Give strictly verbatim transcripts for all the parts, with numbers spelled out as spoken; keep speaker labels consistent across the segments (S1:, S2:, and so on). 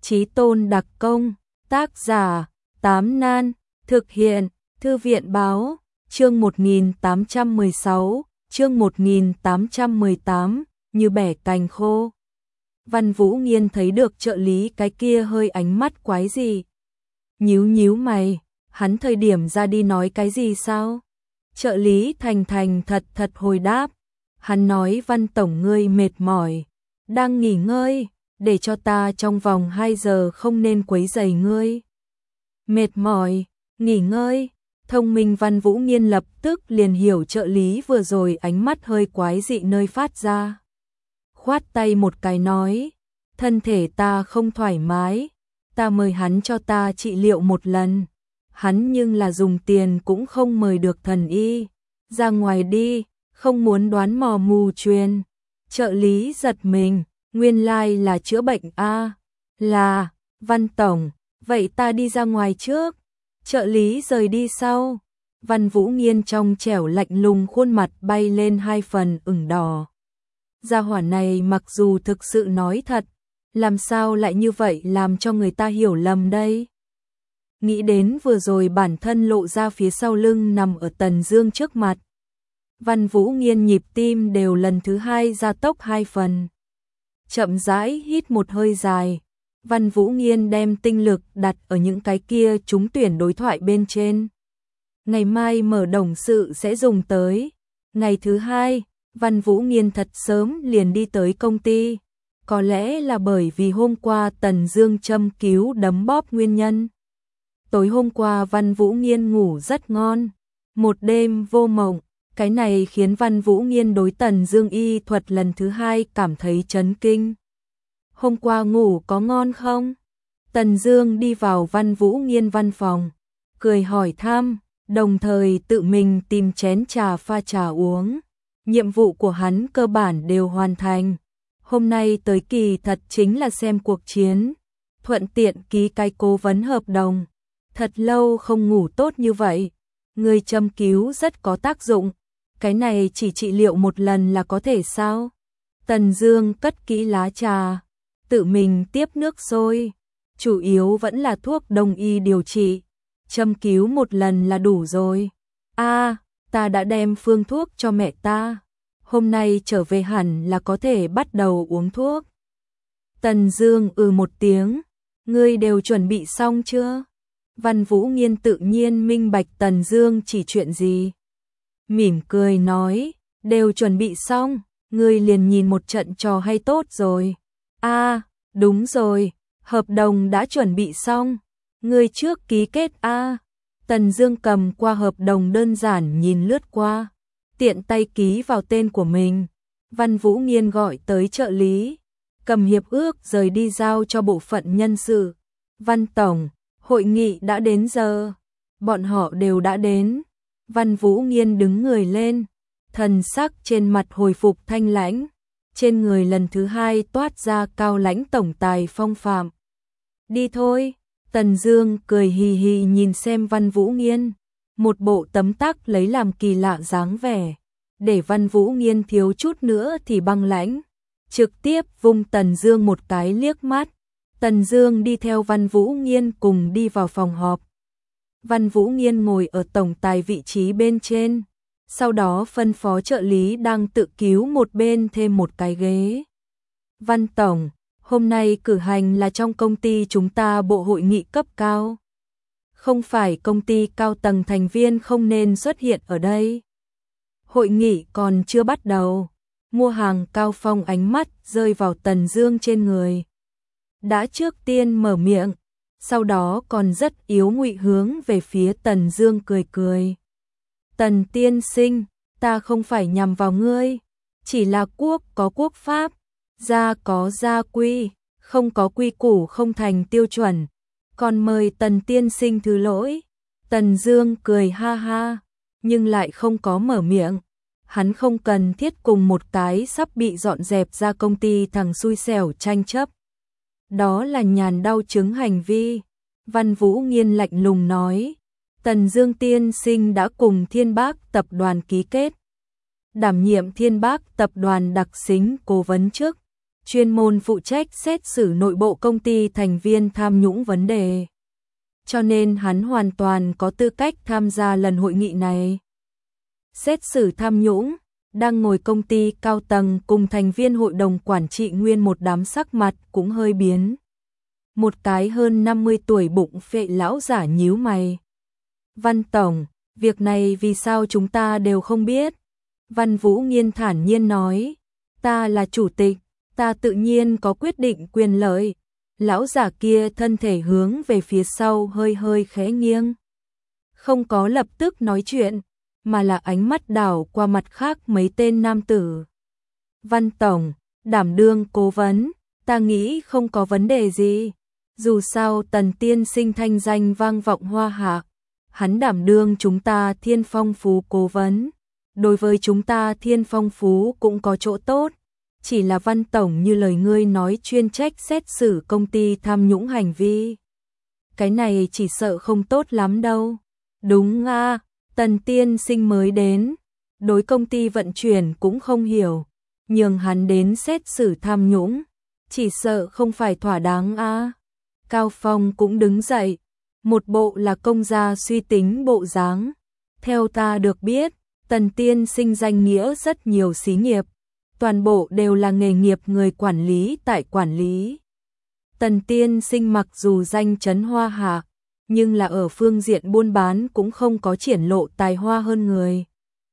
S1: Chí tôn đặc công, tác giả, Tám Nan, thực hiện, Thư viện báo, chương một nghìn tám trăm mười sáu, chương một nghìn tám trăm mười tám, như bẻ cành khô. Văn Vũ Nghiên thấy được trợ lý cái kia hơi ánh mắt quái gì. Nhíu nhíu mày, hắn thời điểm ra đi nói cái gì sao? Trợ lý thành thành thật thật hồi đáp. Hắn nói Văn tổng ngươi mệt mỏi, đang nghỉ ngơi, để cho ta trong vòng hai giờ không nên quấy rầy ngươi. Mệt mỏi, nghỉ ngơi, thông minh Văn Vũ Nghiên lập tức liền hiểu trợ lý vừa rồi ánh mắt hơi quái dị nơi phát ra. Khoát tay một cái nói, thân thể ta không thoải mái, ta mời hắn cho ta trị liệu một lần. Hắn nhưng là dùng tiền cũng không mời được thần y, ra ngoài đi, không muốn đoán mò mù truyền. Trợ lý giật mình, nguyên lai là chữa bệnh a, là, Văn tổng, vậy ta đi ra ngoài trước. Trợ lý rời đi sau. Văn Vũ Nghiên trong trẻo lạnh lùng khuôn mặt bay lên hai phần ửng đỏ. Gia hỏa này mặc dù thực sự nói thật, làm sao lại như vậy làm cho người ta hiểu lầm đây? Nghĩ đến vừa rồi bản thân lộ ra phía sau lưng nằm ở Tần Dương trước mặt. Văn Vũ Nghiên nhịp tim đều lần thứ hai gia tốc hai phần. Chậm rãi hít một hơi dài. Văn Vũ Nghiên đem tinh lực đặt ở những cái kia trúng tuyển đối thoại bên trên. Ngày mai mở đồng sự sẽ dùng tới. Ngày thứ hai, Văn Vũ Nghiên thật sớm liền đi tới công ty. Có lẽ là bởi vì hôm qua Tần Dương châm cứu đấm bóp nguyên nhân. Tối hôm qua Văn Vũ Nghiên ngủ rất ngon, một đêm vô mộng, cái này khiến Văn Vũ Nghiên đối Tần Dương y thuật lần thứ hai cảm thấy chấn kinh. Hôm qua ngủ có ngon không? Tần Dương đi vào Văn Vũ Nghiên văn phòng, cười hỏi thăm, đồng thời tự mình tìm chén trà pha trà uống. Nhiệm vụ của hắn cơ bản đều hoàn thành. Hôm nay tới kỳ thật chính là xem cuộc chiến, thuận tiện ký cái cố vấn hợp đồng. Thật lâu không ngủ tốt như vậy, người châm cứu rất có tác dụng, cái này chỉ trị liệu một lần là có thể sao? Tần Dương cất kỹ lá trà, tự mình tiếp nước sôi, chủ yếu vẫn là thuốc đông y điều trị, châm cứu một lần là đủ rồi. A, à, ta đã đem phương thuốc cho mẹ ta, hôm nay trở về hẳn là có thể bắt đầu uống thuốc. Tần Dương ừ một tiếng, ngươi đều chuẩn bị xong chưa? Văn Vũ Nghiên tự nhiên minh bạch Tần Dương chỉ chuyện gì. Mỉm cười nói, đều chuẩn bị xong, ngươi liền nhìn một trận trò hay tốt rồi. A, à, đúng rồi, hợp đồng đã chuẩn bị xong, ngươi trước ký kết a. À. Tần Dương cầm qua hợp đồng đơn giản nhìn lướt qua, tiện tay ký vào tên của mình. Văn Vũ Nghiên gọi tới trợ lý, cầm hiệp ước rời đi giao cho bộ phận nhân sự. Văn tổng, hội nghị đã đến giờ. Bọn họ đều đã đến. Văn Vũ Nghiên đứng người lên, thần sắc trên mặt hồi phục thanh lãnh, trên người lần thứ hai toát ra cao lãnh tổng tài phong phạm. Đi thôi. Tần Dương cười hì hì nhìn xem Văn Vũ Nghiên, một bộ tấm tắc lấy làm kỳ lạ dáng vẻ, để Văn Vũ Nghiên thiếu chút nữa thì băng lãnh, trực tiếp vung Tần Dương một cái liếc mắt. Tần Dương đi theo Văn Vũ Nghiên cùng đi vào phòng họp. Văn Vũ Nghiên ngồi ở tổng tài vị trí bên trên, sau đó phân phó trợ lý đang tự cứu một bên thêm một cái ghế. Văn tổng, hôm nay cử hành là trong công ty chúng ta bộ hội nghị cấp cao. Không phải công ty cao tầng thành viên không nên xuất hiện ở đây. Hội nghị còn chưa bắt đầu. Mua hàng Cao Phong ánh mắt rơi vào Tần Dương trên người. Đã trước tiên mở miệng, sau đó còn rất yếu ngụy hướng về phía Tần Dương cười cười. Tần tiên sinh, ta không phải nhằm vào ngươi, chỉ là quốc có quốc pháp, gia có gia quy, không có quy củ không thành tiêu chuẩn, còn mời Tần tiên sinh thứ lỗi. Tần Dương cười ha ha, nhưng lại không có mở miệng. Hắn không cần thiết cùng một cái sắp bị dọn dẹp ra công ty thằng xui xẻo tranh chấp. Đó là nhàn đau chứng hành vi. Văn Vũ Nghiên lạnh lùng nói, Tần Dương tiên sinh đã cùng Thiên Bác tập đoàn ký kết, đảm nhiệm Thiên Bác tập đoàn đặc xính cố vấn chức, chuyên môn phụ trách xét xử nội bộ công ty thành viên tham nhũng vấn đề. Cho nên hắn hoàn toàn có tư cách tham gia lần hội nghị này. Xét xử tham nhũng, đang ngồi công ty cao tầng cùng thành viên hội đồng quản trị nguyên một đám sắc mặt cũng hơi biến. Một cái hơn năm mươi tuổi bụng phệ lão giả nhíu mày. Văn Tổng, việc này vì sao chúng ta đều không biết? Văn Vũ Nghiên thản nhiên nói, ta là chủ tịch, ta tự nhiên có quyết định quyền lợi. Lão giả kia thân thể hướng về phía sau hơi hơi khẽ nghiêng. Không có lập tức nói chuyện, mà là ánh mắt đảo qua mặt khác mấy tên nam tử. Văn Tổng, đảm đương cố vấn, ta nghĩ không có vấn đề gì. Dù sao Tần tiên sinh thanh danh vang vọng Hoa Hạ, hắn đảm đương chúng ta Thiên Phong Phú cố vấn. Đối với chúng ta Thiên Phong Phú cũng có chỗ tốt. Chỉ là Văn Tổng như lời ngươi nói chuyên trách xét xử công ty tham nhũng hành vi. Cái này chỉ sợ không tốt lắm đâu. Đúng à, Tần tiên sinh mới đến, đối công ty vận chuyển cũng không hiểu, nhường hắn đến xét xử tham nhũng, chỉ sợ không phải thỏa đáng à. Cao Phong cũng đứng dậy, một bộ là công gia suy tính bộ dáng. Theo ta được biết, Tần tiên sinh danh nghĩa rất nhiều xí nghiệp, toàn bộ đều là nghề nghiệp người quản lý tại quản lý. Tần tiên sinh mặc dù danh chấn Hoa Hạ, nhưng là ở phương diện buôn bán cũng không có triển lộ tài hoa hơn người.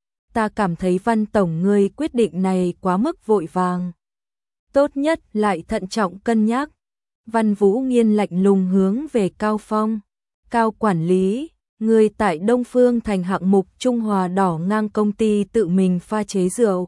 S1: Ta cảm thấy Văn Tổng ngươi quyết định này quá mức vội vàng. Tốt nhất lại thận trọng cân nhắc. Văn Vũ Nghiên lạnh lùng hướng về Cao Phong. Cao quản lý, người tại Đông Phương thành hạng mục Trung Hòa đỏ ngang công ty tự mình pha chế rượu.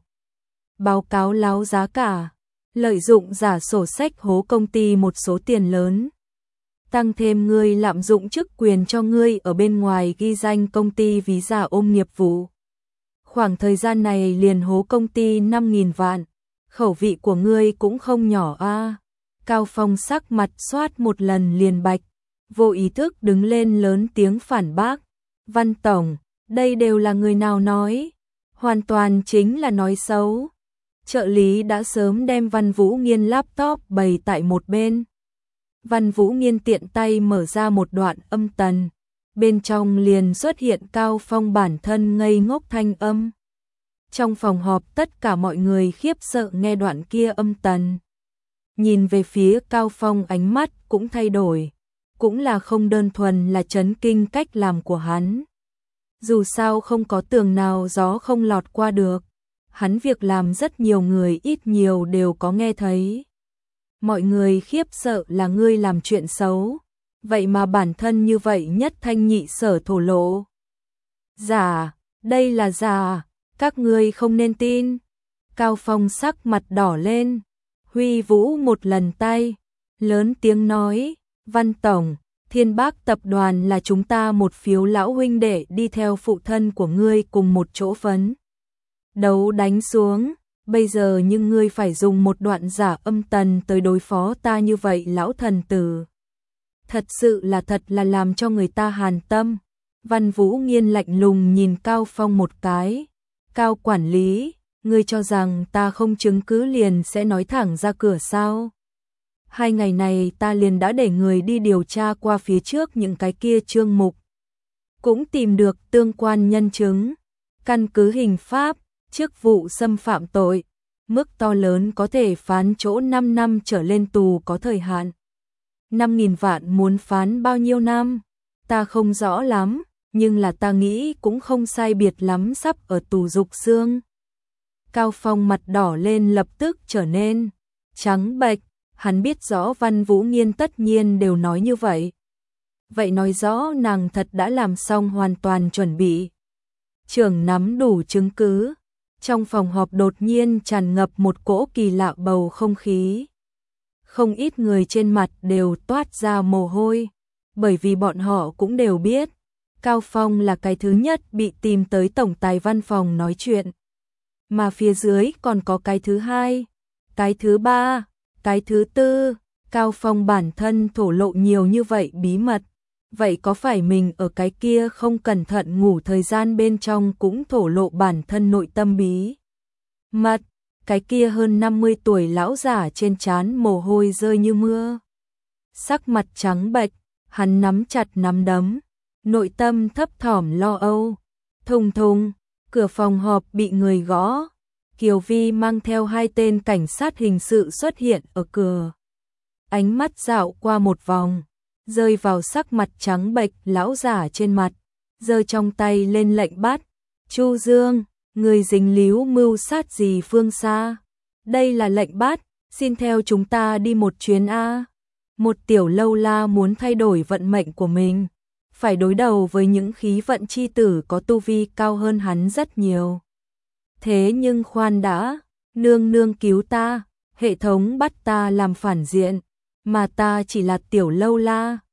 S1: Báo cáo láo giá cả, lợi dụng giả sổ sách hố công ty một số tiền lớn. Tăng thêm ngươi lạm dụng chức quyền cho ngươi ở bên ngoài ghi danh công ty ví giả ôm nghiệp vụ. Khoảng thời gian này liền hố công ty năm nghìn vạn, khẩu vị của ngươi cũng không nhỏ a. À. Cao Phong sắc mặt xoát một lần liền bạch, vô ý thức đứng lên lớn tiếng phản bác. Văn Tổng, đây đều là người nào nói? Hoàn toàn chính là nói xấu. Trợ lý đã sớm đem Văn Vũ Nghiên laptop bày tại một bên. Văn Vũ Nghiên tiện tay mở ra một đoạn âm tần, bên trong liền xuất hiện Cao Phong bản thân ngây ngốc thanh âm. Trong phòng họp tất cả mọi người khiếp sợ nghe đoạn kia âm tần. Nhìn về phía Cao Phong ánh mắt cũng thay đổi, cũng là không đơn thuần là chấn kinh cách làm của hắn. Dù sao không có tường nào gió không lọt qua được, hắn việc làm rất nhiều người ít nhiều đều có nghe thấy. Mọi người khiếp sợ là ngươi làm chuyện xấu, vậy mà bản thân như vậy nhất thanh nhị sở thổ lộ. Giả, đây là giả, các ngươi không nên tin. Cao Phong sắc mặt đỏ lên, huy vũ một lần tay, lớn tiếng nói, Văn Tổng, Thiên Bác tập đoàn là chúng ta một phiếu lão huynh đệ đi theo phụ thân của ngươi cùng một chỗ phấn đấu đánh xuống. Bây giờ nhưng ngươi phải dùng một đoạn giả âm tần tới đối phó ta như vậy lão thần tử. Thật sự là thật là làm cho người ta hàn tâm. Văn Vũ Nghiên lạnh lùng nhìn Cao Phong một cái. Cao quản lý, ngươi cho rằng ta không chứng cứ liền sẽ nói thẳng ra cửa sao? Hai ngày này ta liền đã để người đi điều tra qua phía trước những cái kia chương mục. Cũng tìm được tương quan nhân chứng. Căn cứ hình pháp, chức vụ xâm phạm tội, mức to lớn có thể phán chỗ năm năm trở lên tù có thời hạn. năm nghìn vạn muốn phán bao nhiêu năm? Ta không rõ lắm, nhưng là ta nghĩ cũng không sai biệt lắm sắp ở tù dục xương. Cao Phong mặt đỏ lên lập tức trở nên trắng bệch, hắn biết rõ Văn Vũ Nghiên tất nhiên đều nói như vậy. Vậy nói rõ nàng thật đã làm xong hoàn toàn chuẩn bị. Trưởng nắm đủ chứng cứ. Trong phòng họp đột nhiên tràn ngập một cỗ kỳ lạ bầu không khí. Không ít người trên mặt đều toát ra mồ hôi, bởi vì bọn họ cũng đều biết, Cao Phong là cái thứ nhất bị tìm tới tổng tài văn phòng nói chuyện. Mà phía dưới còn có cái thứ hai, cái thứ ba, cái thứ tư, Cao Phong bản thân thổ lộ nhiều như vậy bí mật. Vậy có phải mình ở cái kia không cẩn thận ngủ thời gian bên trong cũng thổ lộ bản thân nội tâm bí mật? cái kia hơn năm mươi tuổi lão giả trên trán mồ hôi rơi như mưa. Sắc mặt trắng bệch, hắn nắm chặt nắm đấm, nội tâm thấp thỏm lo âu. Thùng thùng, cửa phòng họp bị người gõ. Kiều Vi mang theo hai tên cảnh sát hình sự xuất hiện ở cửa. Ánh mắt dạo qua một vòng, rơi vào sắc mặt trắng bệch lão giả trên mặt, giơ trong tay lên lệnh bắt. Chu Dương, người dính líu mưu sát gì Phương Sa? Đây là lệnh bắt, xin theo chúng ta đi một chuyến a. Một tiểu lâu la muốn thay đổi vận mệnh của mình, phải đối đầu với những khí vận chi tử có tu vi cao hơn hắn rất nhiều. Thế nhưng khoan đã, nương nương cứu ta, hệ thống bắt ta làm phản diện, mà ta chỉ là tiểu lâu la,